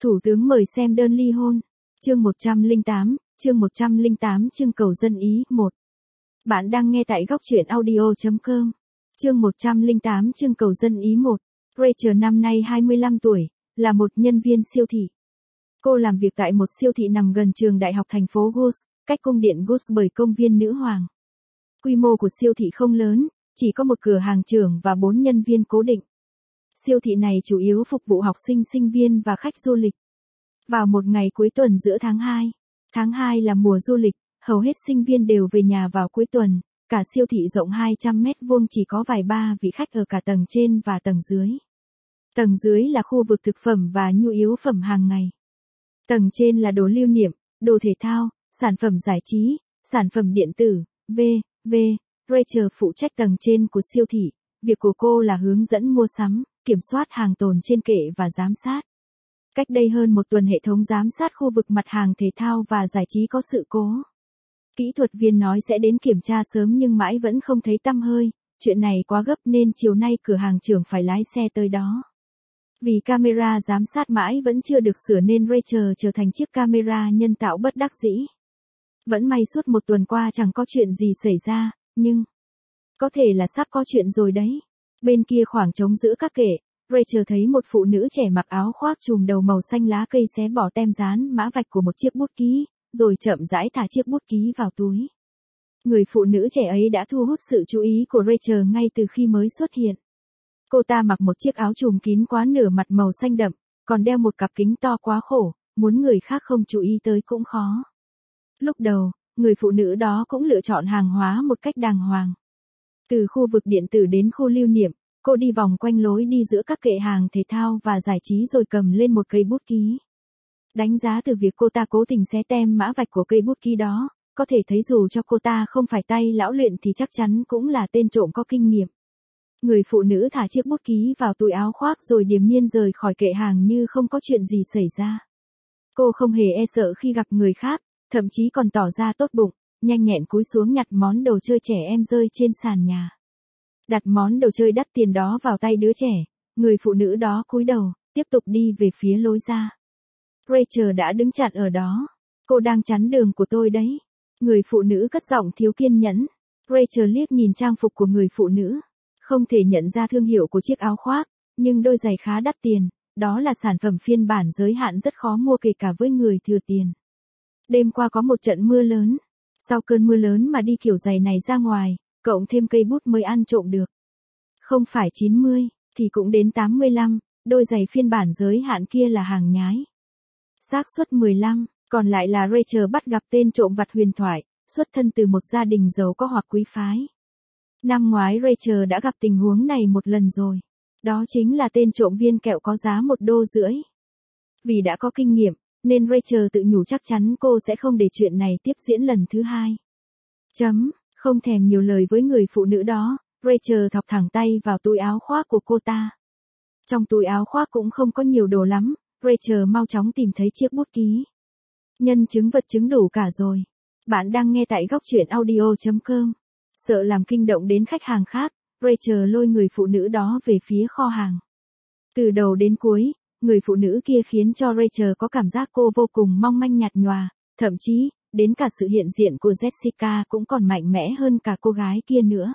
Thủ tướng mời xem đơn ly hôn. Chương 108, chương cầu dân ý, 1. Bạn đang nghe tại góc truyện audio.com. Chương 108 chương cầu dân ý 1. Rachel năm nay 25 tuổi, là một nhân viên siêu thị. Cô làm việc tại một siêu thị nằm gần trường đại học thành phố Gus, cách cung điện Gus bởi công viên Nữ Hoàng. Quy mô của siêu thị không lớn, chỉ có một cửa hàng trưởng và 4 nhân viên cố định. Siêu thị này chủ yếu phục vụ học sinh, sinh viên và khách du lịch. Vào một ngày cuối tuần giữa tháng 2 là mùa du lịch, hầu hết sinh viên đều về nhà vào cuối tuần. Cả siêu thị rộng 200 mét vuông chỉ có vài ba vị khách ở cả tầng trên và tầng dưới. Tầng dưới là khu vực thực phẩm và nhu yếu phẩm hàng ngày. Tầng trên là đồ lưu niệm, đồ thể thao, sản phẩm giải trí, sản phẩm điện tử, v.v. Rachel phụ trách tầng trên của siêu thị. Việc của cô là hướng dẫn mua sắm, kiểm soát hàng tồn trên kệ và giám sát. Cách đây hơn một tuần hệ thống giám sát khu vực mặt hàng thể thao và giải trí có sự cố. Kỹ thuật viên nói sẽ đến kiểm tra sớm nhưng mãi vẫn không thấy tăm hơi, chuyện này quá gấp nên chiều nay cửa hàng trưởng phải lái xe tới đó. Vì camera giám sát mãi vẫn chưa được sửa nên Rachel trở thành chiếc camera nhân tạo bất đắc dĩ. Vẫn may suốt một tuần qua chẳng có chuyện gì xảy ra, nhưng có thể là sắp có chuyện rồi đấy. Bên kia khoảng trống giữa các kệ, Rachel thấy một phụ nữ trẻ mặc áo khoác trùm đầu màu xanh lá cây xé bỏ tem dán mã vạch của một chiếc bút ký, rồi chậm rãi thả chiếc bút ký vào túi. Người phụ nữ trẻ ấy đã thu hút sự chú ý của Rachel ngay từ khi mới xuất hiện. Cô ta mặc một chiếc áo trùm kín quá nửa mặt màu xanh đậm, còn đeo một cặp kính to quá khổ, muốn người khác không chú ý tới cũng khó. Lúc đầu, người phụ nữ đó cũng lựa chọn hàng hóa một cách đàng hoàng. Từ khu vực điện tử đến khu lưu niệm, cô đi vòng quanh lối đi giữa các kệ hàng thể thao và giải trí rồi cầm lên một cây bút ký. Đánh giá từ việc cô ta cố tình xé tem mã vạch của cây bút ký đó, có thể thấy dù cho cô ta không phải tay lão luyện thì chắc chắn cũng là tên trộm có kinh nghiệm. Người phụ nữ thả chiếc bút ký vào túi áo khoác rồi điềm nhiên rời khỏi kệ hàng như không có chuyện gì xảy ra. Cô không hề e sợ khi gặp người khác, thậm chí còn tỏ ra tốt bụng, nhanh nhẹn cúi xuống nhặt món đồ chơi trẻ em rơi trên sàn nhà. Đặt món đồ chơi đắt tiền đó vào tay đứa trẻ, người phụ nữ đó cúi đầu, tiếp tục đi về phía lối ra. Rachel đã đứng chặn ở đó. Cô đang chắn đường của tôi đấy. Người phụ nữ cất giọng thiếu kiên nhẫn. Rachel liếc nhìn trang phục của người phụ nữ. Không thể nhận ra thương hiệu của chiếc áo khoác, nhưng đôi giày khá đắt tiền. Đó là sản phẩm phiên bản giới hạn rất khó mua kể cả với người thừa tiền. Đêm qua có một trận mưa lớn. Sau cơn mưa lớn mà đi kiểu giày này ra ngoài, cộng thêm cây bút mới ăn trộm được. Không phải 90, thì cũng đến 85, đôi giày phiên bản giới hạn kia là hàng nhái. Xác suất 15, còn lại là Rachel bắt gặp tên trộm vặt huyền thoại, xuất thân từ một gia đình giàu có hoặc quý phái. Năm ngoái Rachel đã gặp tình huống này một lần rồi. Đó chính là tên trộm viên kẹo có giá $1.50. Vì đã có kinh nghiệm, nên Rachel tự nhủ chắc chắn cô sẽ không để chuyện này tiếp diễn lần thứ hai. Không thèm nhiều lời với người phụ nữ đó, Rachel thọc thẳng tay vào túi áo khoác của cô ta. Trong túi áo khoác cũng không có nhiều đồ lắm, Rachel mau chóng tìm thấy chiếc bút ký. Nhân chứng vật chứng đủ cả rồi. Bạn đang nghe tại góc truyện audio.com. Sợ làm kinh động đến khách hàng khác, Rachel lôi người phụ nữ đó về phía kho hàng. Từ đầu đến cuối, người phụ nữ kia khiến cho Rachel có cảm giác cô vô cùng mong manh nhạt nhòa, thậm chí, đến cả sự hiện diện của Jessica cũng còn mạnh mẽ hơn cả cô gái kia nữa.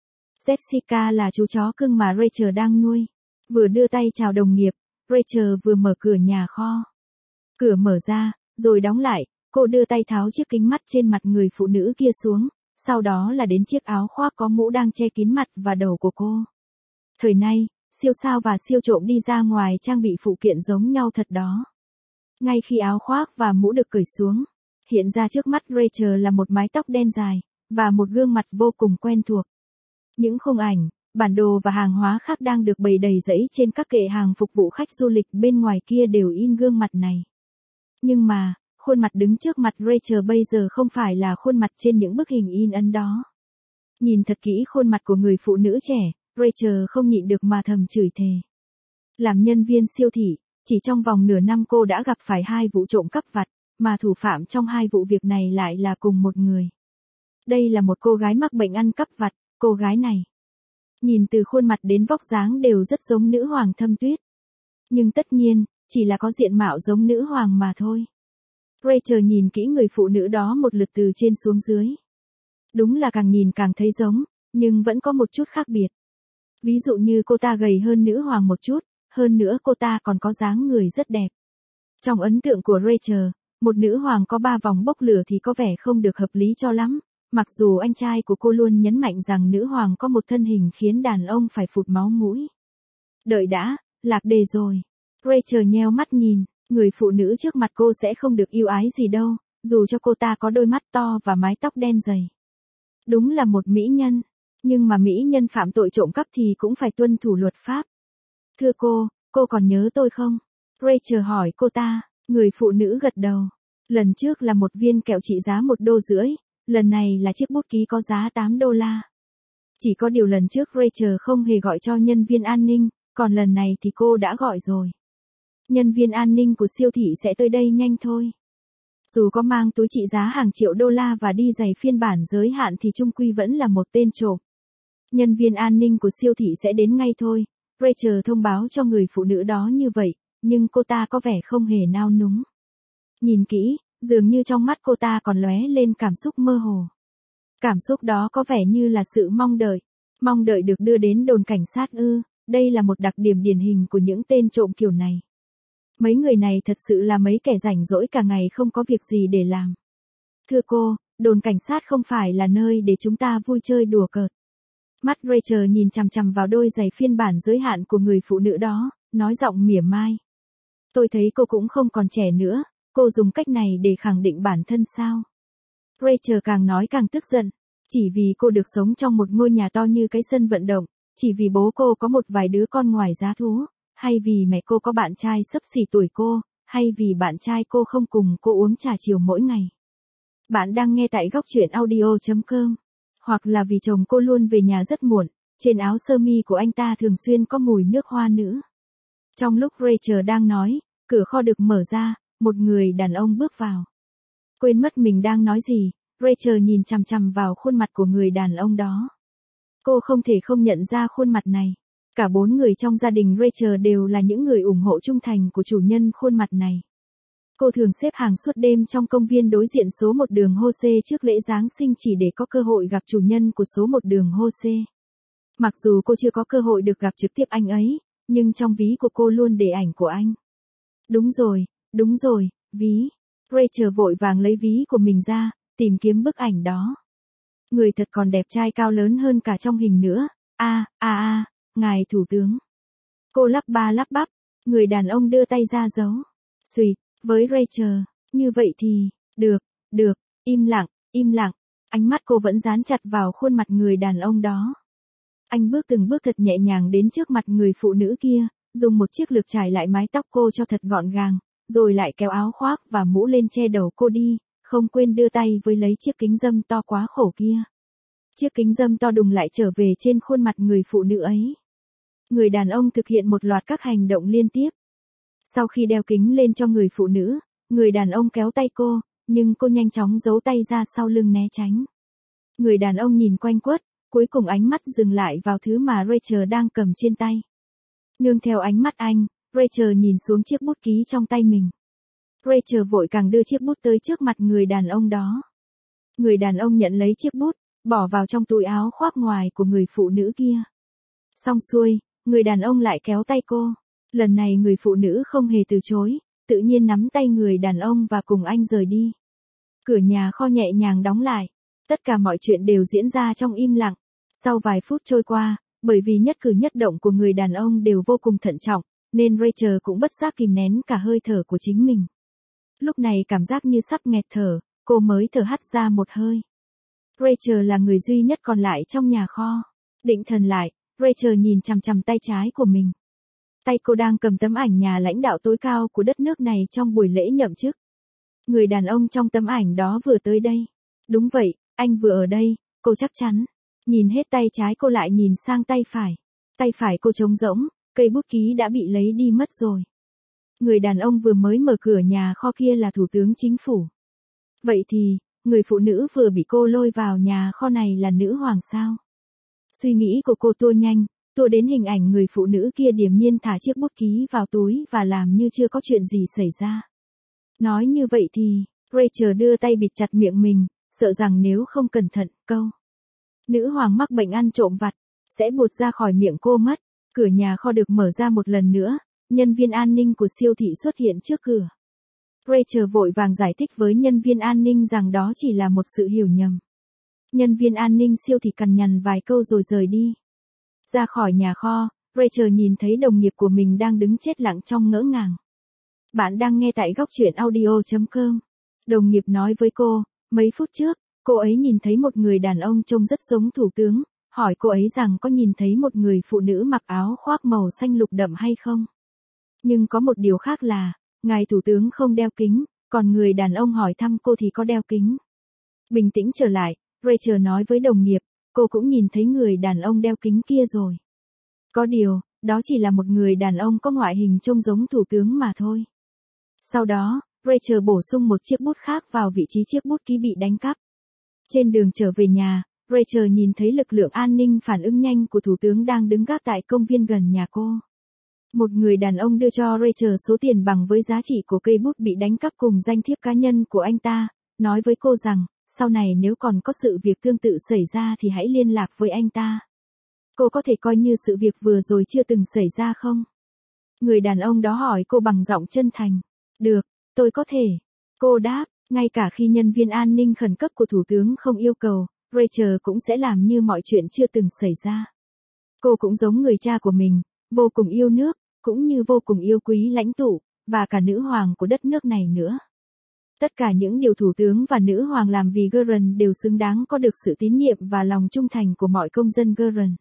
Jessica là chú chó cưng mà Rachel đang nuôi. Vừa đưa tay chào đồng nghiệp, Rachel vừa mở cửa nhà kho. Cửa mở ra, rồi đóng lại, cô đưa tay tháo chiếc kính mắt trên mặt người phụ nữ kia xuống, sau đó là đến chiếc áo khoác có mũ đang che kín mặt và đầu của cô. Thời nay, siêu sao và siêu trộm đi ra ngoài trang bị phụ kiện giống nhau thật đó. Ngay khi áo khoác và mũ được cởi xuống, hiện ra trước mắt Rachel là một mái tóc đen dài, và một gương mặt vô cùng quen thuộc. Những khung ảnh, bản đồ và hàng hóa khác đang được bày đầy rẫy trên các kệ hàng phục vụ khách du lịch bên ngoài kia đều in gương mặt này. Nhưng mà, khuôn mặt đứng trước mặt Rachel bây giờ không phải là khuôn mặt trên những bức hình in ấn đó. Nhìn thật kỹ khuôn mặt của người phụ nữ trẻ, Rachel không nhịn được mà thầm chửi thề. Làm nhân viên siêu thị, chỉ trong vòng nửa năm cô đã gặp phải 2 vụ trộm cắp vặt, mà thủ phạm trong 2 vụ việc này lại là cùng một người. Đây là một cô gái mắc bệnh ăn cắp vặt, cô gái này. Nhìn từ khuôn mặt đến vóc dáng đều rất giống nữ hoàng Thâm Tuyết. Nhưng tất nhiên, chỉ là có diện mạo giống nữ hoàng mà thôi. Rachel nhìn kỹ người phụ nữ đó một lượt từ trên xuống dưới. Đúng là càng nhìn càng thấy giống, nhưng vẫn có một chút khác biệt. Ví dụ như cô ta gầy hơn nữ hoàng một chút, hơn nữa cô ta còn có dáng người rất đẹp. Trong ấn tượng của Rachel, một nữ hoàng có 3 vòng bốc lửa thì có vẻ không được hợp lý cho lắm, mặc dù anh trai của cô luôn nhấn mạnh rằng nữ hoàng có một thân hình khiến đàn ông phải phụt máu mũi. Đợi đã, lạc đề rồi. Rachel nheo mắt nhìn, người phụ nữ trước mặt cô sẽ không được yêu ái gì đâu, dù cho cô ta có đôi mắt to và mái tóc đen dày. Đúng là một mỹ nhân, nhưng mà mỹ nhân phạm tội trộm cắp thì cũng phải tuân thủ luật pháp. Thưa cô còn nhớ tôi không? Rachel hỏi cô ta, người phụ nữ gật đầu. Lần trước là một viên kẹo trị giá $1.50, lần này là chiếc bút ký có giá $8. Chỉ có điều lần trước Rachel không hề gọi cho nhân viên an ninh, còn lần này thì cô đã gọi rồi. Nhân viên an ninh của siêu thị sẽ tới đây nhanh thôi. Dù có mang túi trị giá hàng triệu đô la và đi giày phiên bản giới hạn thì chung quy vẫn là một tên trộm. Nhân viên an ninh của siêu thị sẽ đến ngay thôi. Rachel thông báo cho người phụ nữ đó như vậy, nhưng cô ta có vẻ không hề nao núng. Nhìn kỹ, dường như trong mắt cô ta còn lóe lên cảm xúc mơ hồ. Cảm xúc đó có vẻ như là sự mong đợi được đưa đến đồn cảnh sát ư, đây là một đặc điểm điển hình của những tên trộm kiểu này. Mấy người này thật sự là mấy kẻ rảnh rỗi cả ngày không có việc gì để làm. Thưa cô, đồn cảnh sát không phải là nơi để chúng ta vui chơi đùa cợt. Mắt Rachel nhìn chằm chằm vào đôi giày phiên bản giới hạn của người phụ nữ đó, nói giọng mỉa mai. Tôi thấy cô cũng không còn trẻ nữa, cô dùng cách này để khẳng định bản thân sao? Rachel càng nói càng tức giận, chỉ vì cô được sống trong một ngôi nhà to như cái sân vận động, chỉ vì bố cô có một vài đứa con ngoài giá thú, hay vì mẹ cô có bạn trai xấp xỉ tuổi cô, hay vì bạn trai cô không cùng cô uống trà chiều mỗi ngày. Bạn đang nghe tại góc truyện audio.com, hoặc là vì chồng cô luôn về nhà rất muộn, trên áo sơ mi của anh ta thường xuyên có mùi nước hoa nữa. Trong lúc Rachel đang nói, cửa kho được mở ra, một người đàn ông bước vào. Quên mất mình đang nói gì, Rachel nhìn chằm chằm vào khuôn mặt của người đàn ông đó. Cô không thể không nhận ra khuôn mặt này. Cả 4 người trong gia đình Rachel đều là những người ủng hộ trung thành của chủ nhân khuôn mặt này. Cô thường xếp hàng suốt đêm trong công viên đối diện số 1 đường Jose trước lễ Giáng sinh chỉ để có cơ hội gặp chủ nhân của số 1 đường Jose. Mặc dù cô chưa có cơ hội được gặp trực tiếp anh ấy, nhưng trong ví của cô luôn để ảnh của anh. Đúng rồi, ví. Rachel vội vàng lấy ví của mình ra, tìm kiếm bức ảnh đó. Người thật còn đẹp trai cao lớn hơn cả trong hình nữa. Ngài thủ tướng. Cô lắp ba lắp bắp, người đàn ông đưa tay ra giấu. Xùyt, với Rachel, như vậy thì, được, im lặng, ánh mắt cô vẫn dán chặt vào khuôn mặt người đàn ông đó. Anh bước từng bước thật nhẹ nhàng đến trước mặt người phụ nữ kia, dùng một chiếc lược chải lại mái tóc cô cho thật gọn gàng, rồi lại kéo áo khoác và mũ lên che đầu cô đi, không quên đưa tay với lấy chiếc kính râm to quá khổ kia. Chiếc kính râm to đùng lại trở về trên khuôn mặt người phụ nữ ấy. Người đàn ông thực hiện một loạt các hành động liên tiếp. Sau khi đeo kính lên cho người phụ nữ, người đàn ông kéo tay cô, nhưng cô nhanh chóng giấu tay ra sau lưng né tránh. Người đàn ông nhìn quanh quất, cuối cùng ánh mắt dừng lại vào thứ mà Rachel đang cầm trên tay. Nương theo ánh mắt anh, Rachel nhìn xuống chiếc bút ký trong tay mình. Rachel vội càng đưa chiếc bút tới trước mặt người đàn ông đó. Người đàn ông nhận lấy chiếc bút, bỏ vào trong túi áo khoác ngoài của người phụ nữ kia. Xong xuôi, người đàn ông lại kéo tay cô. Lần này người phụ nữ không hề từ chối, tự nhiên nắm tay người đàn ông và cùng anh rời đi. Cửa nhà kho nhẹ nhàng đóng lại. Tất cả mọi chuyện đều diễn ra trong im lặng. Sau vài phút trôi qua, bởi vì nhất cử nhất động của người đàn ông đều vô cùng thận trọng, nên Rachel cũng bất giác kìm nén cả hơi thở của chính mình. Lúc này cảm giác như sắp nghẹt thở, cô mới thở hắt ra một hơi. Rachel là người duy nhất còn lại trong nhà kho. Định thần lại, Rachel nhìn chằm chằm tay trái của mình. Tay cô đang cầm tấm ảnh nhà lãnh đạo tối cao của đất nước này trong buổi lễ nhậm chức. Người đàn ông trong tấm ảnh đó vừa tới đây. Đúng vậy, anh vừa ở đây, cô chắc chắn. Nhìn hết tay trái cô lại nhìn sang tay phải. Tay phải cô trống rỗng, cây bút ký đã bị lấy đi mất rồi. Người đàn ông vừa mới mở cửa nhà kho kia là thủ tướng chính phủ. Vậy thì, người phụ nữ vừa bị cô lôi vào nhà kho này là nữ hoàng sao? Suy nghĩ của cô tua nhanh, tua đến hình ảnh người phụ nữ kia điềm nhiên thả chiếc bút ký vào túi và làm như chưa có chuyện gì xảy ra. Nói như vậy thì, Rachel đưa tay bịt chặt miệng mình, sợ rằng nếu không cẩn thận, câu nữ hoàng mắc bệnh ăn trộm vặt, sẽ buột ra khỏi miệng cô mất. Cửa nhà kho được mở ra một lần nữa, nhân viên an ninh của siêu thị xuất hiện trước cửa. Rachel vội vàng giải thích với nhân viên an ninh rằng đó chỉ là một sự hiểu nhầm. Nhân viên an ninh siêu thị cằn nhằn vài câu rồi rời đi. Ra khỏi nhà kho, Rachel nhìn thấy đồng nghiệp của mình đang đứng chết lặng trong ngỡ ngàng. Bạn đang nghe tại góc truyện audio.com. Đồng nghiệp nói với cô, mấy phút trước, cô ấy nhìn thấy một người đàn ông trông rất giống thủ tướng, hỏi cô ấy rằng có nhìn thấy một người phụ nữ mặc áo khoác màu xanh lục đậm hay không. Nhưng có một điều khác là, ngài thủ tướng không đeo kính, còn người đàn ông hỏi thăm cô thì có đeo kính. Bình tĩnh trở lại, Rachel nói với đồng nghiệp, cô cũng nhìn thấy người đàn ông đeo kính kia rồi. Có điều, đó chỉ là một người đàn ông có ngoại hình trông giống thủ tướng mà thôi. Sau đó, Rachel bổ sung một chiếc bút khác vào vị trí chiếc bút ký bị đánh cắp. Trên đường trở về nhà, Rachel nhìn thấy lực lượng an ninh phản ứng nhanh của thủ tướng đang đứng gác tại công viên gần nhà cô. Một người đàn ông đưa cho Rachel số tiền bằng với giá trị của cây bút bị đánh cắp cùng danh thiếp cá nhân của anh ta, nói với cô rằng, sau này nếu còn có sự việc tương tự xảy ra thì hãy liên lạc với anh ta. Cô có thể coi như sự việc vừa rồi chưa từng xảy ra không? Người đàn ông đó hỏi cô bằng giọng chân thành. Được, tôi có thể. Cô đáp, ngay cả khi nhân viên an ninh khẩn cấp của thủ tướng không yêu cầu, Rachel cũng sẽ làm như mọi chuyện chưa từng xảy ra. Cô cũng giống người cha của mình, vô cùng yêu nước, cũng như vô cùng yêu quý lãnh tụ, và cả nữ hoàng của đất nước này nữa. Tất cả những điều thủ tướng và nữ hoàng làm vì Geren đều xứng đáng có được sự tín nhiệm và lòng trung thành của mọi công dân Geren.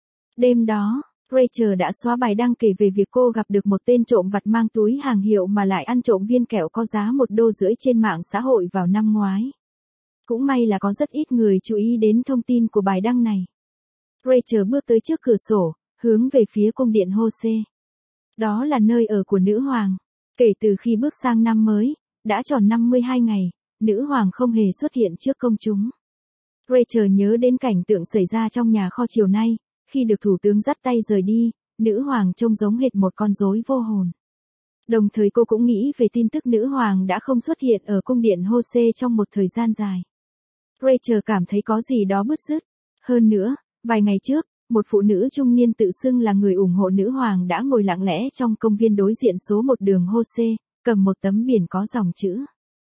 Đêm đó, Rachel đã xóa bài đăng kể về việc cô gặp được một tên trộm vặt mang túi hàng hiệu mà lại ăn trộm viên kẹo có giá $1 rưỡi trên mạng xã hội vào năm ngoái. Cũng may là có rất ít người chú ý đến thông tin của bài đăng này. Rachel bước tới trước cửa sổ, hướng về phía cung điện Jose. Đó là nơi ở của nữ hoàng. Kể từ khi bước sang năm mới, đã tròn 52 ngày, nữ hoàng không hề xuất hiện trước công chúng. Rachel nhớ đến cảnh tượng xảy ra trong nhà kho chiều nay, khi được thủ tướng dắt tay rời đi, nữ hoàng trông giống hệt một con rối vô hồn. Đồng thời cô cũng nghĩ về tin tức nữ hoàng đã không xuất hiện ở cung điện Jose trong một thời gian dài. Rachel cảm thấy có gì đó bứt rứt. Hơn nữa, vài ngày trước, một phụ nữ trung niên tự xưng là người ủng hộ nữ hoàng đã ngồi lặng lẽ trong công viên đối diện số 1 đường Jose, cầm một tấm biển có dòng chữ.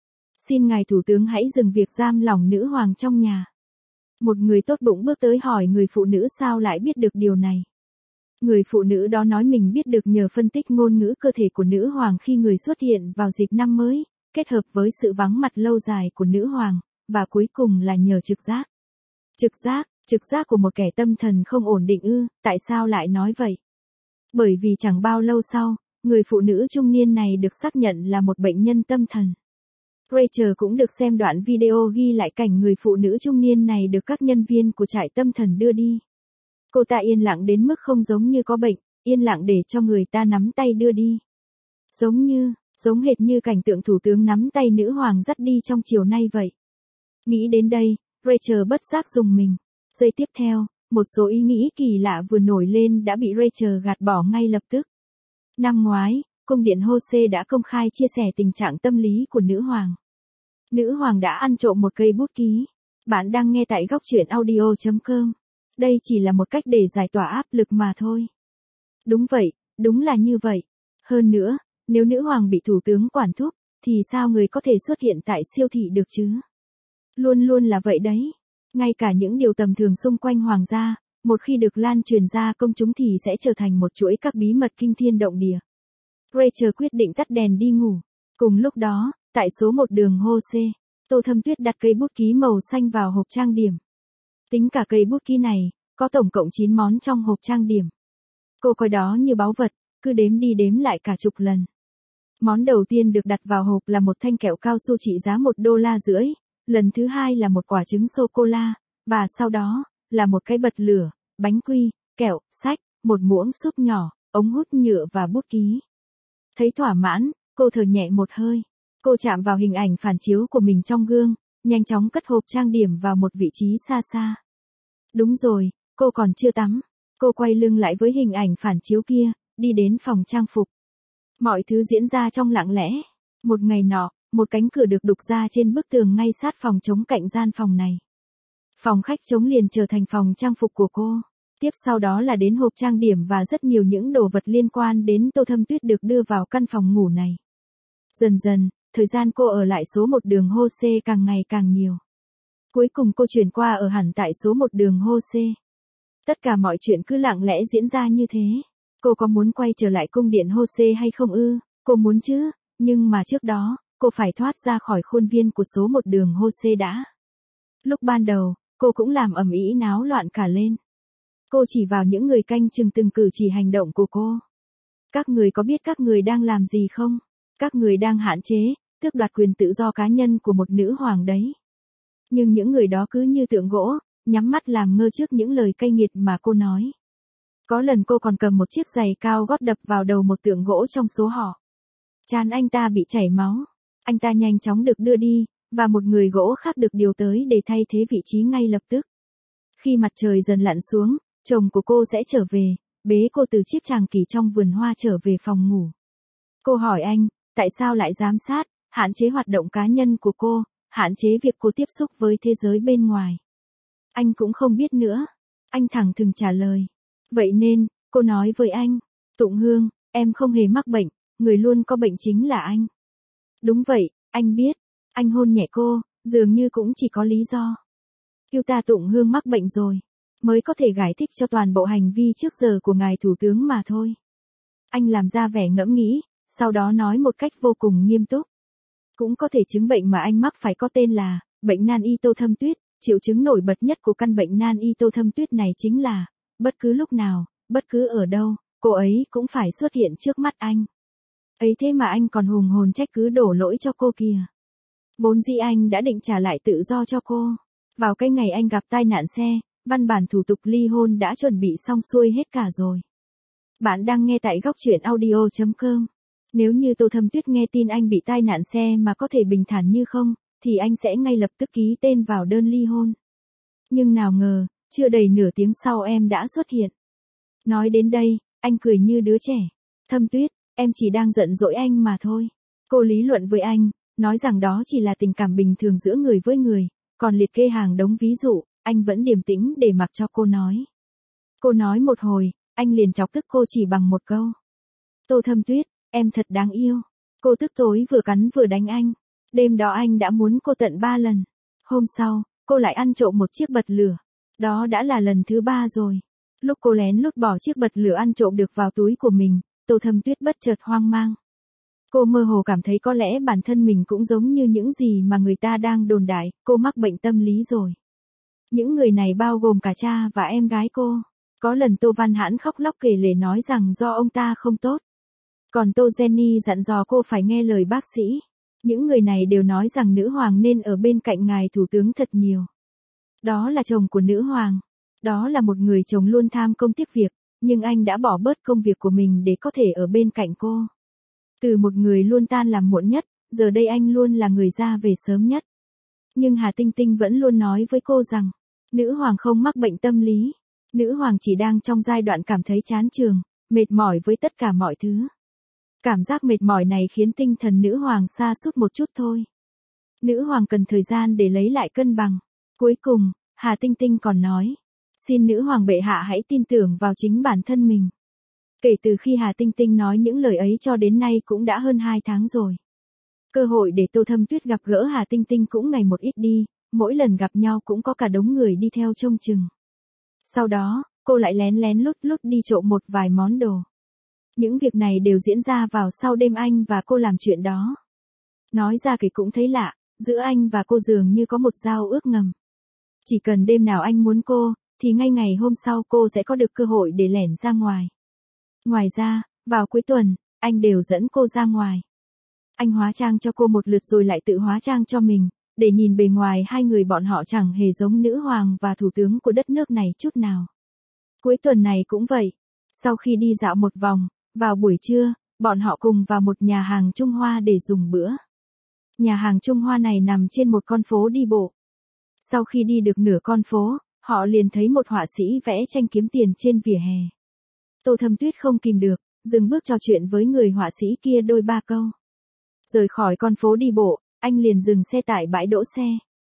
Xin ngài thủ tướng hãy dừng việc giam lỏng nữ hoàng trong nhà. Một người tốt bụng bước tới hỏi người phụ nữ sao lại biết được điều này. Người phụ nữ đó nói mình biết được nhờ phân tích ngôn ngữ cơ thể của nữ hoàng khi người xuất hiện vào dịp năm mới, kết hợp với sự vắng mặt lâu dài của nữ hoàng, và cuối cùng là nhờ trực giác. Trực giác của một kẻ tâm thần không ổn định ư, tại sao lại nói vậy? Bởi vì chẳng bao lâu sau, người phụ nữ trung niên này được xác nhận là một bệnh nhân tâm thần. Rachel cũng được xem đoạn video ghi lại cảnh người phụ nữ trung niên này được các nhân viên của trại tâm thần đưa đi. Cô ta yên lặng đến mức không giống như có bệnh, yên lặng để cho người ta nắm tay đưa đi. Giống hệt như cảnh tượng thủ tướng nắm tay nữ hoàng dắt đi trong chiều nay vậy. Nghĩ đến đây, Rachel bất giác rùng mình. Giây tiếp theo, một số ý nghĩ kỳ lạ vừa nổi lên đã bị Rachel gạt bỏ ngay lập tức. Năm ngoái, cung điện Jose đã công khai chia sẻ tình trạng tâm lý của nữ hoàng. Nữ hoàng đã ăn trộm một cây bút ký. Bạn đang nghe tại góc truyện audio.com. Đây chỉ là một cách để giải tỏa áp lực mà thôi. Đúng vậy, đúng là như vậy. Hơn nữa, nếu nữ hoàng bị thủ tướng quản thúc, thì sao người có thể xuất hiện tại siêu thị được chứ? Luôn luôn là vậy đấy. Ngay cả những điều tầm thường xung quanh hoàng gia, một khi được lan truyền ra công chúng thì sẽ trở thành một chuỗi các bí mật kinh thiên động địa. Rachel quyết định tắt đèn đi ngủ. Cùng lúc đó, tại số 1 đường Jose, Tô Thâm Tuyết đặt cây bút ký màu xanh vào hộp trang điểm. Tính cả cây bút ký này, có tổng cộng 9 món trong hộp trang điểm. Cô coi đó như báu vật, cứ đếm đi đếm lại cả chục lần. Món đầu tiên được đặt vào hộp là một thanh kẹo cao su trị giá $1,50, lần thứ hai là một quả trứng sô-cô-la, và sau đó, là một cái bật lửa, bánh quy, kẹo, sách, một muỗng súp nhỏ, ống hút nhựa và bút ký. Thấy thỏa mãn, cô thở nhẹ một hơi. Cô chạm vào hình ảnh phản chiếu của mình trong gương, nhanh chóng cất hộp trang điểm vào một vị trí xa xa. Đúng rồi, cô còn chưa tắm. Cô quay lưng lại với hình ảnh phản chiếu kia, đi đến phòng trang phục. Mọi thứ diễn ra trong lặng lẽ. Một ngày nọ, một cánh cửa được đục ra trên bức tường ngay sát phòng trống cạnh gian phòng này. Phòng khách trống liền trở thành phòng trang phục của cô. Tiếp sau đó là đến hộp trang điểm và rất nhiều những đồ vật liên quan đến Tô Thâm Tuyết được đưa vào căn phòng ngủ này. Dần dần, thời gian cô ở lại số 1 đường Hô-xê càng ngày càng nhiều. Cuối cùng cô chuyển qua ở hẳn tại số 1 đường Hô-xê. Tất cả mọi chuyện cứ lặng lẽ diễn ra như thế. Cô có muốn quay trở lại cung điện Hô-xê hay không ư? Cô muốn chứ, nhưng mà trước đó, cô phải thoát ra khỏi khuôn viên của số 1 đường Hô-xê đã. Lúc ban đầu, cô cũng làm ầm ĩ náo loạn cả lên. Cô chỉ vào những người canh chừng từng cử chỉ hành động của cô. Các người có biết các người đang làm gì không? Các người đang hạn chế, tước đoạt quyền tự do cá nhân của một nữ hoàng đấy. Nhưng những người đó cứ như tượng gỗ, nhắm mắt làm ngơ trước những lời cay nghiệt mà cô nói. Có lần cô còn cầm một chiếc giày cao gót đập vào đầu một tượng gỗ trong số họ. Trán anh ta bị chảy máu. Anh ta nhanh chóng được đưa đi, và một người gỗ khác được điều tới để thay thế vị trí ngay lập tức. Khi mặt trời dần lặn xuống, chồng của cô sẽ trở về, bế cô từ chiếc tràng kỷ trong vườn hoa trở về phòng ngủ. Cô hỏi anh, tại sao lại giám sát, hạn chế hoạt động cá nhân của cô, hạn chế việc cô tiếp xúc với thế giới bên ngoài. Anh cũng không biết nữa. Anh thẳng thừng trả lời. Vậy nên, cô nói với anh, Tụng Hương, em không hề mắc bệnh, người luôn có bệnh chính là anh. Đúng vậy, anh biết. Anh hôn nhẹ cô, dường như cũng chỉ có lý do. Yêu ta Tụng Hương mắc bệnh rồi, mới có thể giải thích cho toàn bộ hành vi trước giờ của ngài thủ tướng mà thôi. Anh làm ra vẻ ngẫm nghĩ, sau đó nói một cách vô cùng nghiêm túc. Cũng có thể chứng bệnh mà anh mắc phải có tên là bệnh nan y Tô Thâm Tuyết. Triệu chứng nổi bật nhất của căn bệnh nan y Tô Thâm Tuyết này chính là, bất cứ lúc nào, bất cứ ở đâu, cô ấy cũng phải xuất hiện trước mắt anh. Ấy thế mà anh còn hùng hồn trách cứ đổ lỗi cho cô kìa. Vốn dĩ anh đã định trả lại tự do cho cô. Vào cái ngày anh gặp tai nạn xe, văn bản thủ tục ly hôn đã chuẩn bị xong xuôi hết cả rồi. Bạn đang nghe tại góc truyện audio.com. Nếu như Tô Thâm Tuyết nghe tin anh bị tai nạn xe mà có thể bình thản như không, thì anh sẽ ngay lập tức ký tên vào đơn ly hôn. Nhưng nào ngờ, chưa đầy nửa tiếng sau em đã xuất hiện. Nói đến đây, anh cười như đứa trẻ. Thâm Tuyết, em chỉ đang giận dỗi anh mà thôi. Cô lý luận với anh, nói rằng đó chỉ là tình cảm bình thường giữa người với người, còn liệt kê hàng đống ví dụ, anh vẫn điềm tĩnh để mặc cho cô nói. Cô nói một hồi, anh liền chọc tức cô chỉ bằng một câu. Tô Thâm Tuyết, em thật đáng yêu. Cô tức tối vừa cắn vừa đánh anh. Đêm đó anh đã muốn cô tận 3 lần. Hôm sau, cô lại ăn trộm một chiếc bật lửa. Đó đã là lần thứ 3 rồi. Lúc cô lén lút bỏ chiếc bật lửa ăn trộm được vào túi của mình, Tô Thâm Tuyết bất chợt hoang mang. Cô mơ hồ cảm thấy có lẽ bản thân mình cũng giống như những gì mà người ta đang đồn đại, cô mắc bệnh tâm lý rồi. Những người này bao gồm cả cha và em gái cô. Có lần Tô Văn Hãn khóc lóc kể lể nói rằng do ông ta không tốt. Còn Tô Jenny dặn dò cô phải nghe lời bác sĩ. Những người này đều nói rằng nữ hoàng nên ở bên cạnh ngài thủ tướng thật nhiều. Đó là chồng của nữ hoàng. Đó là một người chồng luôn tham công tiếc việc, nhưng anh đã bỏ bớt công việc của mình để có thể ở bên cạnh cô. Từ một người luôn tan làm muộn nhất, giờ đây anh luôn là người ra về sớm nhất. Nhưng Hà Tinh Tinh vẫn luôn nói với cô rằng, nữ hoàng không mắc bệnh tâm lý. Nữ hoàng chỉ đang trong giai đoạn cảm thấy chán chường, mệt mỏi với tất cả mọi thứ. Cảm giác mệt mỏi này khiến tinh thần nữ hoàng sa sút một chút thôi. Nữ hoàng cần thời gian để lấy lại cân bằng. Cuối cùng, Hà Tinh Tinh còn nói, xin nữ hoàng bệ hạ hãy tin tưởng vào chính bản thân mình. Kể từ khi Hà Tinh Tinh nói những lời ấy cho đến nay cũng đã hơn 2 tháng rồi. Cơ hội để Tô Thâm Tuyết gặp gỡ Hà Tinh Tinh cũng ngày một ít đi, mỗi lần gặp nhau cũng có cả đống người đi theo trông chừng. Sau đó, cô lại lén lén lút lút đi trộm một vài món đồ. Những việc này đều diễn ra vào sau đêm anh và cô làm chuyện đó. Nói ra kể cũng thấy lạ, giữa anh và cô dường như có một giao ước ngầm. Chỉ cần đêm nào anh muốn cô, thì ngay ngày hôm sau cô sẽ có được cơ hội để lẻn ra ngoài. Ngoài ra, vào cuối tuần, anh đều dẫn cô ra ngoài. Anh hóa trang cho cô một lượt rồi lại tự hóa trang cho mình, để nhìn bề ngoài hai người bọn họ chẳng hề giống nữ hoàng và thủ tướng của đất nước này chút nào. Cuối tuần này cũng vậy. Sau khi đi dạo một vòng, vào buổi trưa, bọn họ cùng vào một nhà hàng Trung Hoa để dùng bữa. Nhà hàng Trung Hoa này nằm trên một con phố đi bộ. Sau khi đi được nửa con phố, họ liền thấy một họa sĩ vẽ tranh kiếm tiền trên vỉa hè. Tô Thâm Tuyết không kìm được, dừng bước trò chuyện với người họa sĩ kia đôi ba câu. Rời khỏi con phố đi bộ, anh liền dừng xe tại bãi đỗ xe.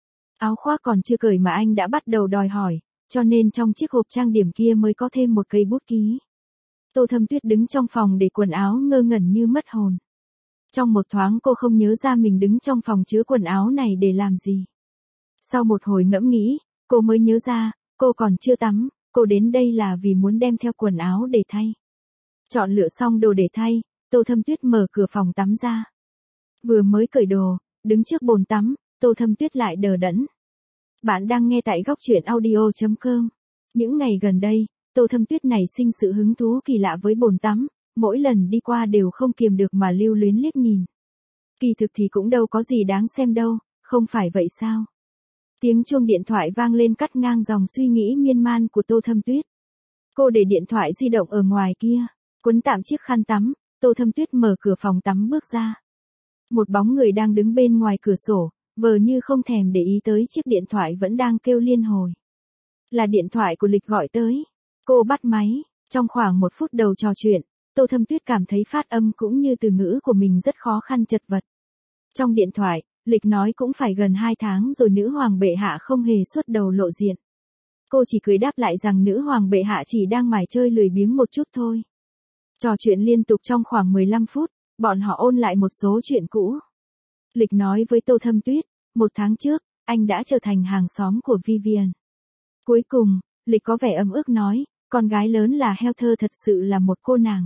Áo khoác còn chưa cởi mà anh đã bắt đầu đòi hỏi, cho nên trong chiếc hộp trang điểm kia mới có thêm một cây bút ký. Tô Thâm Tuyết đứng trong phòng để quần áo ngơ ngẩn như mất hồn. Trong một thoáng cô không nhớ ra mình đứng trong phòng chứa quần áo này để làm gì. Sau một hồi ngẫm nghĩ, cô mới nhớ ra, cô còn chưa tắm, cô đến đây là vì muốn đem theo quần áo để thay. Chọn lựa xong đồ để thay, Tô Thâm Tuyết mở cửa phòng tắm ra. Vừa mới cởi đồ, đứng trước bồn tắm, Tô Thâm Tuyết lại đờ đẫn. Bạn đang nghe tại góc truyện audio.com. Những ngày gần đây, Tô Thâm Tuyết nảy sinh sự hứng thú kỳ lạ với bồn tắm, mỗi lần đi qua đều không kiềm được mà lưu luyến liếc nhìn. Kỳ thực thì cũng đâu có gì đáng xem đâu, không phải vậy sao? Tiếng chuông điện thoại vang lên cắt ngang dòng suy nghĩ miên man của Tô Thâm Tuyết. Cô để điện thoại di động ở ngoài kia, quấn tạm chiếc khăn tắm, Tô Thâm Tuyết mở cửa phòng tắm bước ra. Một bóng người đang đứng bên ngoài cửa sổ, vờ như không thèm để ý tới chiếc điện thoại vẫn đang kêu liên hồi. Là điện thoại của Lịch gọi tới. Cô bắt máy, trong khoảng 1 phút đầu trò chuyện, Tô Thâm Tuyết cảm thấy phát âm cũng như từ ngữ của mình rất khó khăn chật vật. Trong điện thoại, Lịch nói cũng phải gần 2 tháng rồi nữ hoàng bệ hạ không hề xuất đầu lộ diện. Cô chỉ cười đáp lại rằng nữ hoàng bệ hạ chỉ đang mải chơi lười biếng một chút thôi. Trò chuyện liên tục trong khoảng 15 phút, bọn họ ôn lại một số chuyện cũ. Lịch nói với Tô Thâm Tuyết, 1 tháng trước, anh đã trở thành hàng xóm của Vivian. Cuối cùng, Lịch có vẻ ấm ức nói, con gái lớn là Heather thật sự là một cô nàng.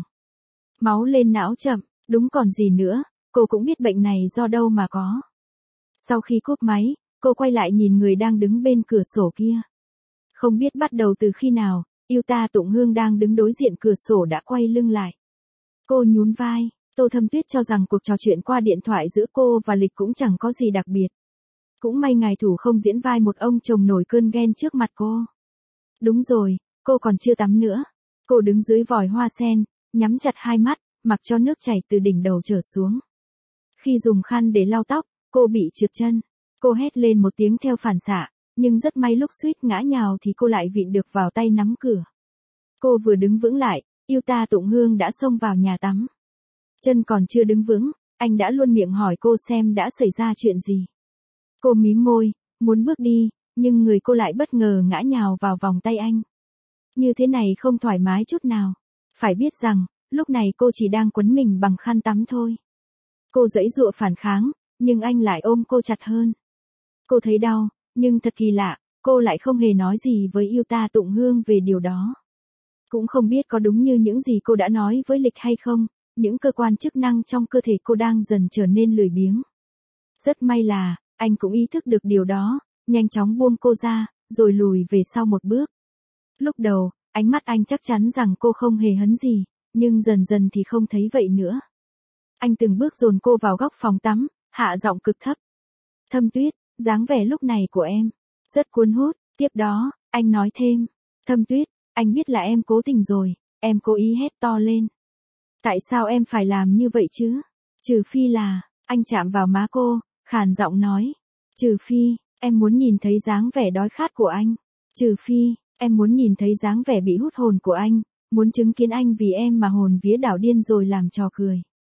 Máu lên não chậm, đúng còn gì nữa, cô cũng biết bệnh này do đâu mà có. Sau khi cúp máy, cô quay lại nhìn người đang đứng bên cửa sổ kia. Không biết bắt đầu từ khi nào, Yuta Tụng Hương đang đứng đối diện cửa sổ đã quay lưng lại. Cô nhún vai, Tô Thâm Tuyết cho rằng cuộc trò chuyện qua điện thoại giữa cô và Lịch cũng chẳng có gì đặc biệt. Cũng may ngài thủ không diễn vai một ông chồng nổi cơn ghen trước mặt cô. Đúng rồi, cô còn chưa tắm nữa. Cô đứng dưới vòi hoa sen, nhắm chặt hai mắt, mặc cho nước chảy từ đỉnh đầu trở xuống. Khi dùng khăn để lau tóc, cô bị trượt chân. Cô hét lên một tiếng theo phản xạ, nhưng rất may lúc suýt ngã nhào thì cô lại vịn được vào tay nắm cửa. Cô vừa đứng vững lại, Yuta Tụng Hương đã xông vào nhà tắm. Chân còn chưa đứng vững, anh đã luôn miệng hỏi cô xem đã xảy ra chuyện gì. Cô mím môi, muốn bước đi, nhưng người cô lại bất ngờ ngã nhào vào vòng tay anh. Như thế này không thoải mái chút nào. Phải biết rằng, lúc này cô chỉ đang quấn mình bằng khăn tắm thôi. Cô giãy giụa phản kháng, nhưng anh lại ôm cô chặt hơn. Cô thấy đau, nhưng thật kỳ lạ, cô lại không hề nói gì với Yuta Tụng Hương về điều đó. Cũng không biết có đúng như những gì cô đã nói với Lịch hay không, những cơ quan chức năng trong cơ thể cô đang dần trở nên lười biếng. Rất may là, anh cũng ý thức được điều đó, nhanh chóng buông cô ra, rồi lùi về sau một bước. Lúc đầu, ánh mắt anh chắc chắn rằng cô không hề hấn gì, nhưng dần dần thì không thấy vậy nữa. Anh từng bước dồn cô vào góc phòng tắm, hạ giọng cực thấp. Thâm Tuyết, dáng vẻ lúc này của em, rất cuốn hút. Tiếp đó, anh nói thêm, Thâm Tuyết, anh biết là em cố tình rồi, em cố ý hét to lên. Tại sao em phải làm như vậy chứ? Trừ phi là, anh chạm vào má cô, khàn giọng nói. Trừ phi, em muốn nhìn thấy dáng vẻ đói khát của anh. Trừ phi, em muốn nhìn thấy dáng vẻ bị hút hồn của anh, muốn chứng kiến anh vì em mà hồn vía đảo điên rồi làm trò cười.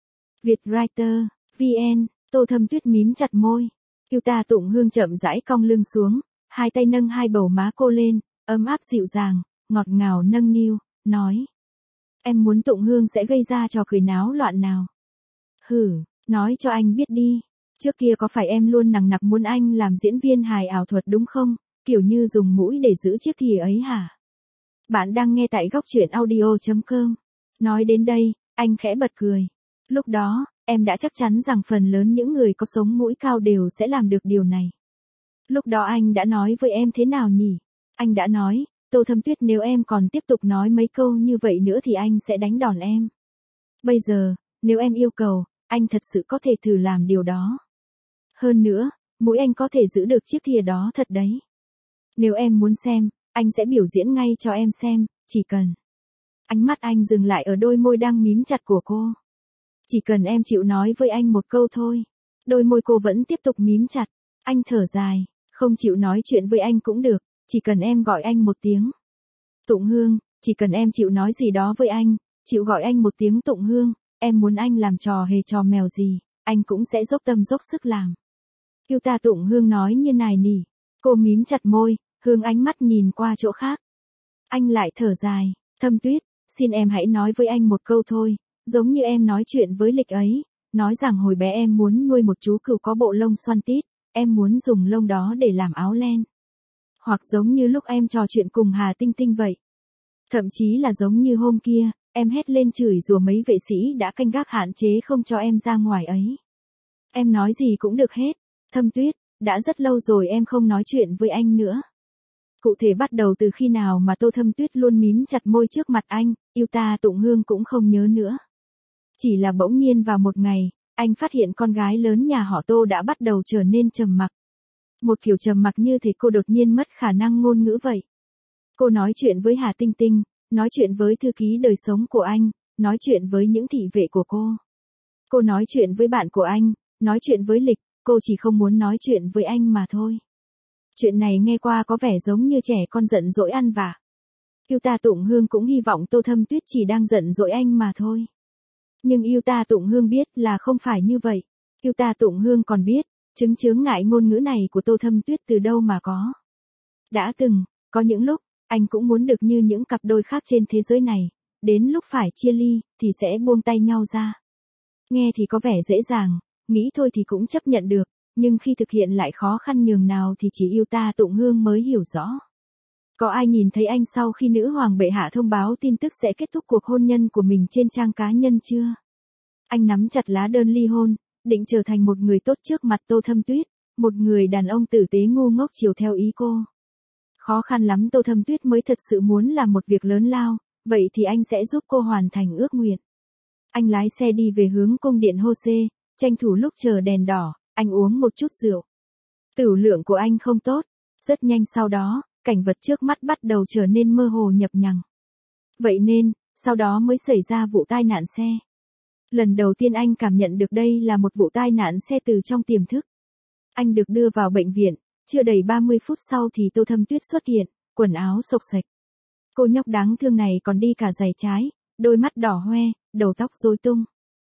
Vietwriter, VN, Tô Thâm Tuyết mím chặt môi. Yuta Tụng Hương chậm rãi cong lưng xuống, hai tay nâng hai bầu má cô lên, ấm áp dịu dàng, ngọt ngào nâng niu, nói. Em muốn Tụng Hương sẽ gây ra trò cười náo loạn nào? Hử, nói cho anh biết đi. Trước kia có phải em luôn nằng nặc muốn anh làm diễn viên hài ảo thuật đúng không? Kiểu như dùng mũi để giữ chiếc thìa ấy hả? Bạn đang nghe tại góc truyện audio.com. Nói đến đây, anh khẽ bật cười. Lúc đó, em đã chắc chắn rằng phần lớn những người có sống mũi cao đều sẽ làm được điều này. Lúc đó anh đã nói với em thế nào nhỉ? Anh đã nói, Tô Thâm Tuyết nếu em còn tiếp tục nói mấy câu như vậy nữa thì anh sẽ đánh đòn em. Bây giờ, nếu em yêu cầu, anh thật sự có thể thử làm điều đó. Hơn nữa, mũi anh có thể giữ được chiếc thìa đó thật đấy. Nếu em muốn xem, anh sẽ biểu diễn ngay cho em xem, chỉ cần. Ánh mắt anh dừng lại ở đôi môi đang mím chặt của cô. Chỉ cần em chịu nói với anh một câu thôi. Đôi môi cô vẫn tiếp tục mím chặt. Anh thở dài, không chịu nói chuyện với anh cũng được. chỉ cần em gọi anh một tiếng. Tụng Hương, chỉ cần em chịu nói gì đó với anh, chịu gọi anh một tiếng Tụng Hương, em muốn anh làm trò hề trò mèo gì, anh cũng sẽ dốc tâm dốc sức làm. Yêu ta Tụng Hương nói như nài nỉ. Cô mím chặt môi, hướng ánh mắt nhìn qua chỗ khác. Anh lại thở dài, Thâm Tuyết, xin em hãy nói với anh một câu thôi, giống như em nói chuyện với Lịch ấy, nói rằng hồi bé em muốn nuôi một chú cừu có bộ lông xoăn tít, em muốn dùng lông đó để làm áo len. Hoặc giống như lúc em trò chuyện cùng Hà Tinh Tinh vậy. Thậm chí là giống như hôm kia, em hét lên chửi rủa mấy vệ sĩ đã canh gác hạn chế không cho em ra ngoài ấy. Em nói gì cũng được hết. Thâm Tuyết, đã rất lâu rồi em không nói chuyện với anh nữa. Cụ thể bắt đầu từ khi nào mà Tô Thâm Tuyết luôn mím chặt môi trước mặt anh, yêu ta Tụng Hương cũng không nhớ nữa. Chỉ là bỗng nhiên vào một ngày, anh phát hiện con gái lớn nhà họ Tô đã bắt đầu trở nên trầm mặc. Một kiểu trầm mặc như thể cô đột nhiên mất khả năng ngôn ngữ vậy. Cô nói chuyện với Hà Tinh Tinh, nói chuyện với thư ký đời sống của anh, nói chuyện với những thị vệ của cô. Cô nói chuyện với bạn của anh, nói chuyện với Lịch, cô chỉ không muốn nói chuyện với anh mà thôi. Chuyện này nghe qua có vẻ giống như trẻ con giận dỗi ăn vạ. Yêu ta Tụng Hương cũng hy vọng Tô Thâm Tuyết chỉ đang giận dỗi anh mà thôi. Nhưng yêu ta Tụng Hương biết là không phải như vậy. Yêu ta Tụng Hương còn biết, chướng ngại ngôn ngữ này của Tô Thâm Tuyết từ đâu mà có. Đã từng, có những lúc, anh cũng muốn được như những cặp đôi khác trên thế giới này, đến lúc phải chia ly, thì sẽ buông tay nhau ra. Nghe thì có vẻ dễ dàng, nghĩ thôi thì cũng chấp nhận được, nhưng khi thực hiện lại khó khăn nhường nào thì chỉ yêu ta Tụng Hương mới hiểu rõ. Có ai nhìn thấy anh sau khi nữ hoàng bệ hạ thông báo tin tức sẽ kết thúc cuộc hôn nhân của mình trên trang cá nhân chưa? Anh nắm chặt lá đơn ly hôn, định trở thành một người tốt trước mặt Tô Thâm Tuyết, một người đàn ông tử tế ngu ngốc chiều theo ý cô. Khó khăn lắm Tô Thâm Tuyết mới thật sự muốn làm một việc lớn lao, vậy thì anh sẽ giúp cô hoàn thành ước nguyện. Anh lái xe đi về hướng cung điện Hô-xê, tranh thủ lúc chờ đèn đỏ, anh uống một chút rượu. Tửu lượng của anh không tốt, rất nhanh sau đó, cảnh vật trước mắt bắt đầu trở nên mơ hồ nhập nhằng. Vậy nên, sau đó mới xảy ra vụ tai nạn xe. Lần đầu tiên anh cảm nhận được đây là một vụ tai nạn xe từ trong tiềm thức. Anh được đưa vào bệnh viện, chưa đầy 30 phút sau thì Tô Thâm Tuyết xuất hiện, quần áo xộc xệch. Cô nhóc đáng thương này còn đi cả giày trái, đôi mắt đỏ hoe, đầu tóc rối tung.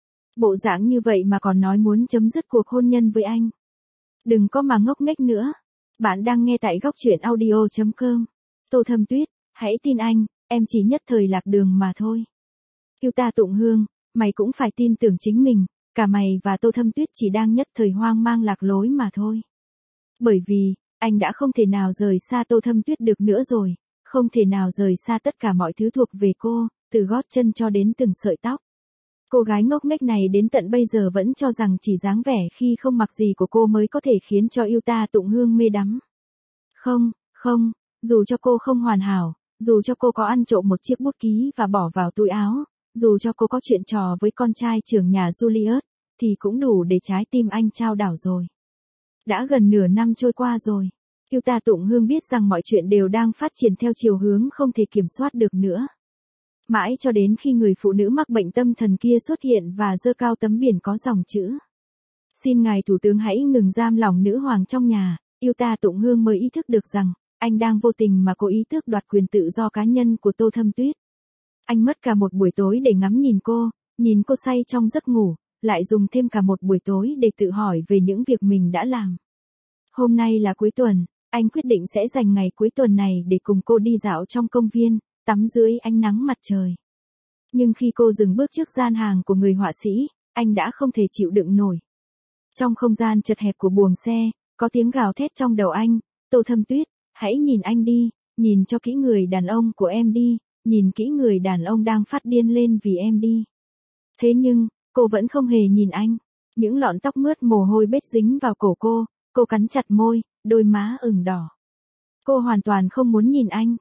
Bộ dạng như vậy mà còn nói muốn chấm dứt cuộc hôn nhân với anh. Đừng có mà ngốc nghếch nữa. Bạn đang nghe tại góc truyện audio.com. Tô Thâm Tuyết, hãy tin anh, em chỉ nhất thời lạc đường mà thôi. Yêu ta Tụng Hương, mày cũng phải tin tưởng chính mình, cả mày và Tô Thâm Tuyết chỉ đang nhất thời hoang mang lạc lối mà thôi. Bởi vì, anh đã không thể nào rời xa Tô Thâm Tuyết được nữa rồi, không thể nào rời xa tất cả mọi thứ thuộc về cô, từ gót chân cho đến từng sợi tóc. Cô gái ngốc nghếch này đến tận bây giờ vẫn cho rằng chỉ dáng vẻ khi không mặc gì của cô mới có thể khiến cho yêu ta Tụng Hương mê đắm. Không, dù cho cô không hoàn hảo, dù cho cô có ăn trộm một chiếc bút ký và bỏ vào túi áo, dù cho cô có chuyện trò với con trai trưởng nhà Julius, thì cũng đủ để trái tim anh trao đảo rồi. Đã gần nửa năm trôi qua rồi. Yêu ta Tụng Hương biết rằng mọi chuyện đều đang phát triển theo chiều hướng không thể kiểm soát được nữa. Mãi cho đến khi người phụ nữ mắc bệnh tâm thần kia xuất hiện và giơ cao tấm biển có dòng chữ: xin ngài thủ tướng hãy ngừng giam lỏng nữ hoàng trong nhà, yêu ta Tụng Hương mới ý thức được rằng, anh đang vô tình mà cố ý tước đoạt quyền tự do cá nhân của Tô Thâm Tuyết. Anh mất cả một buổi tối để ngắm nhìn cô say trong giấc ngủ, lại dùng thêm cả một buổi tối để tự hỏi về những việc mình đã làm. Hôm nay là cuối tuần, anh quyết định sẽ dành ngày cuối tuần này để cùng cô đi dạo trong công viên, tắm dưới ánh nắng mặt trời. Nhưng khi cô dừng bước trước gian hàng của người họa sĩ, anh đã không thể chịu đựng nổi. Trong không gian chật hẹp của buồng xe, có tiếng gào thét trong đầu anh: Tô Thâm Tuyết, hãy nhìn anh đi, nhìn cho kỹ người đàn ông của em đi, nhìn kỹ người đàn ông đang phát điên lên vì em đi. Thế nhưng, cô vẫn không hề nhìn anh. Những lọn tóc mướt mồ hôi bết dính vào cổ cô cắn chặt môi, đôi má ửng đỏ. Cô hoàn toàn không muốn nhìn anh,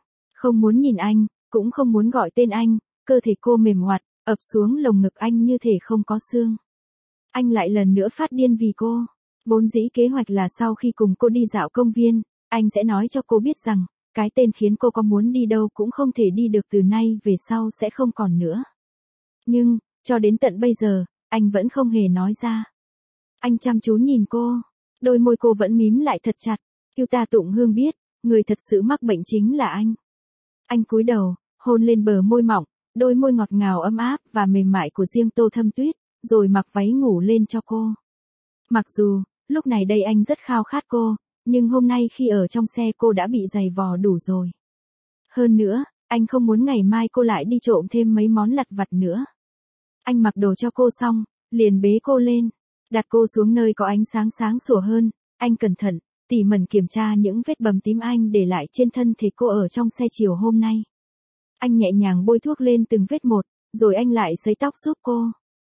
cũng không muốn gọi tên anh, cơ thể cô mềm oặt, ập xuống lồng ngực anh như thể không có xương. Anh lại lần nữa phát điên vì cô. Vốn dĩ kế hoạch là sau khi cùng cô đi dạo công viên, anh sẽ nói cho cô biết rằng, cái tên khiến cô có muốn đi đâu cũng không thể đi được từ nay về sau sẽ không còn nữa. Nhưng, cho đến tận bây giờ, anh vẫn không hề nói ra. Anh chăm chú nhìn cô, đôi môi cô vẫn mím lại thật chặt. Yêu ta Tụng Hương biết, người thật sự mắc bệnh chính là anh. Anh cúi đầu, hôn lên bờ môi mỏng, đôi môi ngọt ngào ấm áp và mềm mại của riêng Tô Thâm Tuyết, rồi mặc váy ngủ lên cho cô. Mặc dù, lúc này đây anh rất khao khát cô, nhưng hôm nay khi ở trong xe cô đã bị giày vò đủ rồi. Hơn nữa, anh không muốn ngày mai cô lại đi trộm thêm mấy món lặt vặt nữa. Anh mặc đồ cho cô xong, liền bế cô lên, đặt cô xuống nơi có ánh sáng sáng sủa hơn, anh cẩn thận, tỉ mẩn kiểm tra những vết bầm tím anh để lại trên thân thể cô ở trong xe chiều hôm nay. Anh nhẹ nhàng bôi thuốc lên từng vết một, rồi anh lại sấy tóc giúp cô.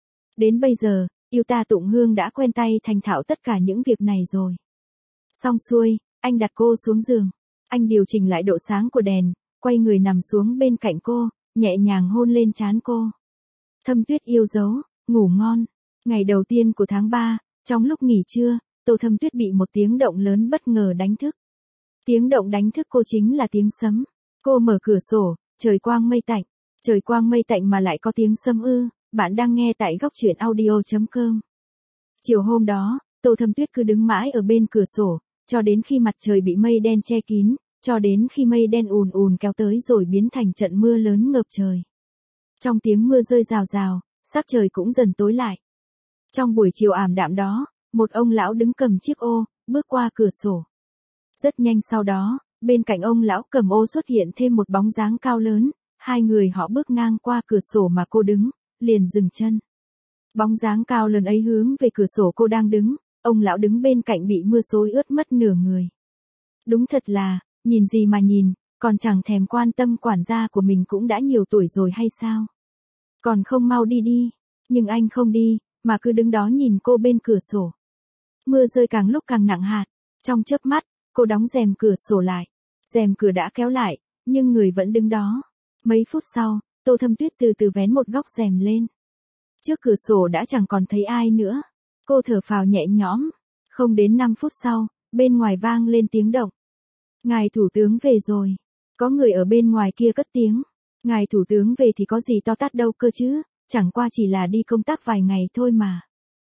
Đến bây giờ, yêu ta Tụng Hương đã quen tay thành thạo tất cả những việc này rồi. Xong xuôi, anh đặt cô xuống giường. Anh điều chỉnh lại độ sáng của đèn, quay người nằm xuống bên cạnh cô, nhẹ nhàng hôn lên trán cô. Thâm Tuyết yêu dấu, ngủ ngon. Ngày đầu tiên của tháng 3, trong lúc nghỉ trưa, Tô Thâm Tuyết bị một tiếng động lớn bất ngờ đánh thức. Tiếng động đánh thức cô chính là tiếng sấm. Cô mở cửa sổ, trời quang mây tạnh. Trời quang mây tạnh mà lại có tiếng sấm ư. Bạn đang nghe tại góc truyện audio.com. Chiều hôm đó, Tô Thâm Tuyết cứ đứng mãi ở bên cửa sổ, cho đến khi mặt trời bị mây đen che kín, cho đến khi mây đen ùn ùn kéo tới rồi biến thành trận mưa lớn ngập trời. Trong tiếng mưa rơi rào rào, sắc trời cũng dần tối lại. Trong buổi chiều ảm đạm đó, một ông lão đứng cầm chiếc ô, bước qua cửa sổ. Rất nhanh sau đó, bên cạnh ông lão cầm ô xuất hiện thêm một bóng dáng cao lớn, hai người họ bước ngang qua cửa sổ mà cô đứng, liền dừng chân. Bóng dáng cao lớn ấy hướng về cửa sổ cô đang đứng, ông lão đứng bên cạnh bị mưa xối ướt mất nửa người. Đúng thật là, nhìn gì mà nhìn, còn chẳng thèm quan tâm quản gia của mình cũng đã nhiều tuổi rồi hay sao? Còn không mau đi đi, nhưng anh không đi, mà cứ đứng đó nhìn cô bên cửa sổ. Mưa rơi càng lúc càng nặng hạt, trong chớp mắt, cô đóng rèm cửa sổ lại. Rèm cửa đã kéo lại, nhưng người vẫn đứng đó. Mấy phút sau, Tô Thâm Tuyết từ từ vén một góc rèm lên. Trước cửa sổ đã chẳng còn thấy ai nữa. Cô thở phào nhẹ nhõm. Không đến 5 phút sau, bên ngoài vang lên tiếng động. Ngài thủ tướng về rồi. Có người ở bên ngoài kia cất tiếng. Ngài thủ tướng về thì có gì to tát đâu cơ chứ, chẳng qua chỉ là đi công tác vài ngày thôi mà.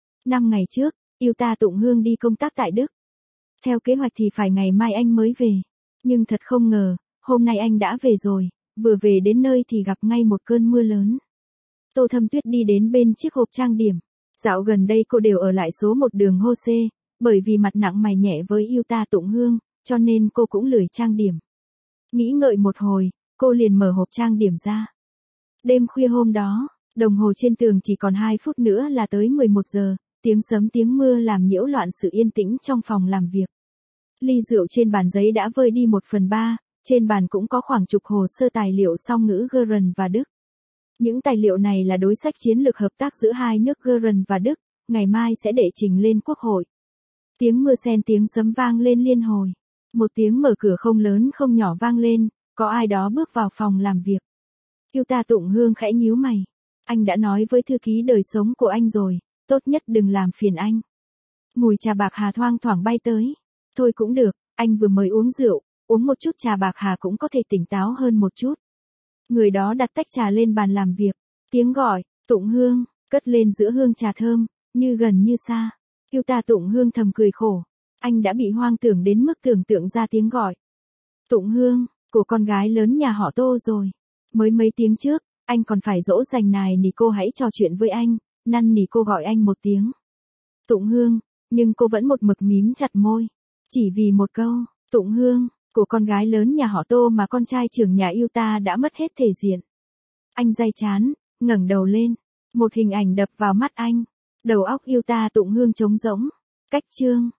5 ngày trước, yêu ta Tụng Hương đi công tác tại Đức. Theo kế hoạch thì phải ngày mai anh mới về. Nhưng thật không ngờ, hôm nay anh đã về rồi, vừa về đến nơi thì gặp ngay một cơn mưa lớn. Tô Thâm Tuyết đi đến bên chiếc hộp trang điểm. Dạo gần đây cô đều ở lại số 1 đường Hô-xê, bởi vì mặt nặng mày nhẹ với yêu ta Tụng Hương, cho nên cô cũng lười trang điểm. Nghĩ ngợi một hồi, cô liền mở hộp trang điểm ra. Đêm khuya hôm đó, đồng hồ trên tường chỉ còn 2 phút nữa là tới 11 giờ, tiếng sấm tiếng mưa làm nhiễu loạn sự yên tĩnh trong phòng làm việc. Ly rượu trên bàn giấy đã vơi đi 1/3, trên bàn cũng có khoảng chục hồ sơ tài liệu song ngữ Geren và Đức. Những tài liệu này là đối sách chiến lược hợp tác giữa hai nước Geren và Đức, ngày mai sẽ đệ trình lên Quốc hội. Tiếng mưa xen tiếng sấm vang lên liên hồi. Một tiếng mở cửa không lớn không nhỏ vang lên, có ai đó bước vào phòng làm việc. Yêu ta Tụng Hương khẽ nhíu mày. Anh đã nói với thư ký đời sống của anh rồi, tốt nhất đừng làm phiền anh. Mùi trà bạc hà thoang thoảng bay tới. Thôi cũng được, anh vừa mới uống rượu, uống một chút trà bạc hà cũng có thể tỉnh táo hơn một chút. Người đó đặt tách trà lên bàn làm việc. Tiếng gọi, Tụng Hương, cất lên giữa hương trà thơm, như gần như xa. Yêu ta Tụng Hương thầm cười khổ. Anh đã bị hoang tưởng đến mức tưởng tượng ra tiếng gọi. Tụng Hương, của con gái lớn nhà họ Tô rồi. Mới mấy tiếng trước, anh còn phải dỗ dành nài nỉ cô hãy trò chuyện với anh, năn nỉ cô gọi anh một tiếng. Tụng Hương, nhưng cô vẫn một mực mím chặt môi. Chỉ vì một câu, Tụng Hương, của con gái lớn nhà họ Tô mà con trai trưởng nhà yêu ta đã mất hết thể diện. Anh day chán, ngẩng đầu lên. Một hình ảnh đập vào mắt anh. Đầu óc yêu ta Tụng Hương trống rỗng. Cách chương.